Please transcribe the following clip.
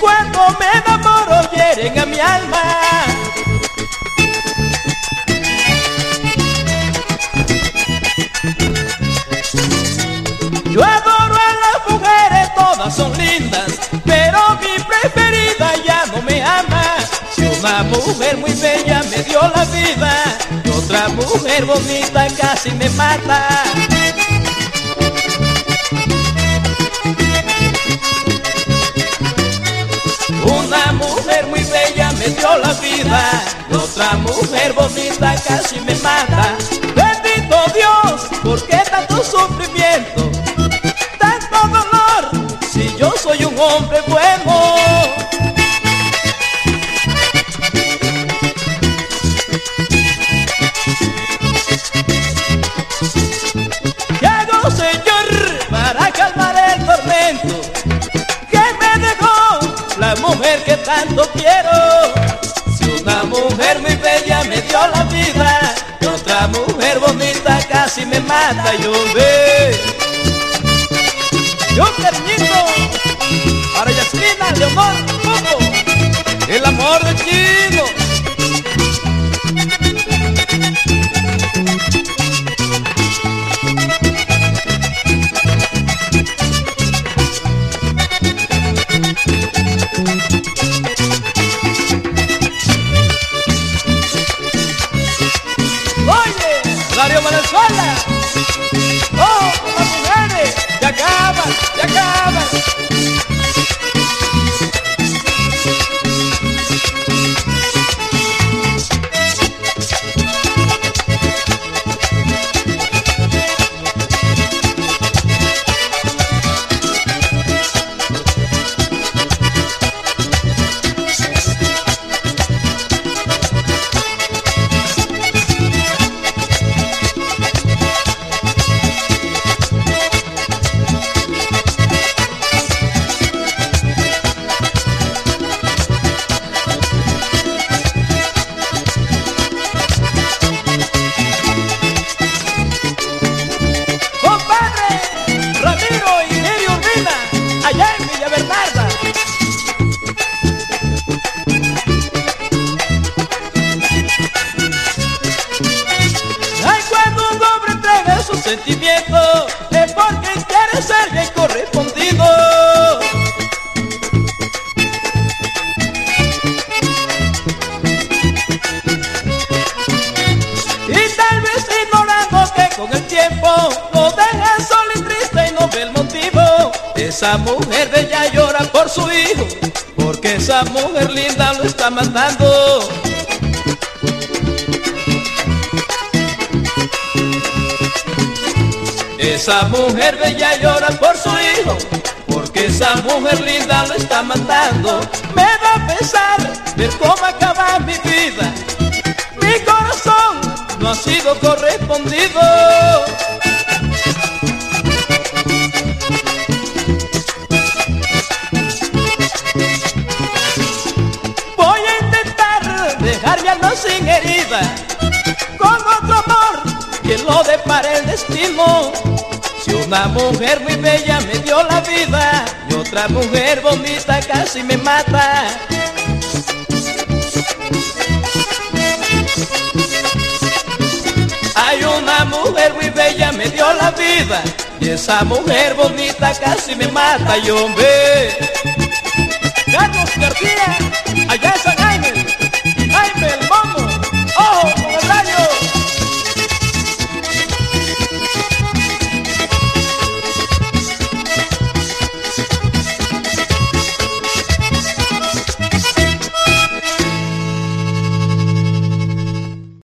Cuando me enamoro hieren a mi alma. Yo adoro a las mujeres, todas son lindas, pero mi preferida ya no me ama. Si una mujer muy bella me dio la vida y otra mujer bonita casi me mata. Una mujer muy bella me dio la vida y otra mujer bonita casi me mata. Bendito Dios, ¿por qué tanto sufrimiento? Tanto dolor, si yo soy un hombre bueno. ¿Qué hago, Señor, para calmar el tormento que me dejó la mujer que tanto quiero? Si una mujer muy bella me dio la vida y otra mujer bonita casi me mata, yo ve. Yo cariñito para Yasmina, Leonor, Coco, el amor de Chino. Darío Venezuela, oh, las mujeres, ya acaban, ya acaban. Sentimiento es porque quiere ser bien correspondido. Y tal vez ignorando que con el tiempo lo deja solo y triste y no ve el motivo. Esa mujer bella llora por su hijo, porque esa mujer linda lo está matando. Esa mujer bella llora por su hijo, porque esa mujer linda lo está matando. Me da pesar ver cómo acaba mi vida, mi corazón no ha sido correspondido. Voy a intentar dejar mi alma sin herida, con otro amor que lo depare el destino. Si una mujer muy bella me dio la vida y otra mujer bonita casi me mata. Hay una mujer muy bella me dio la vida y esa mujer bonita casi me mata. Y hombre, Carlos García, allá está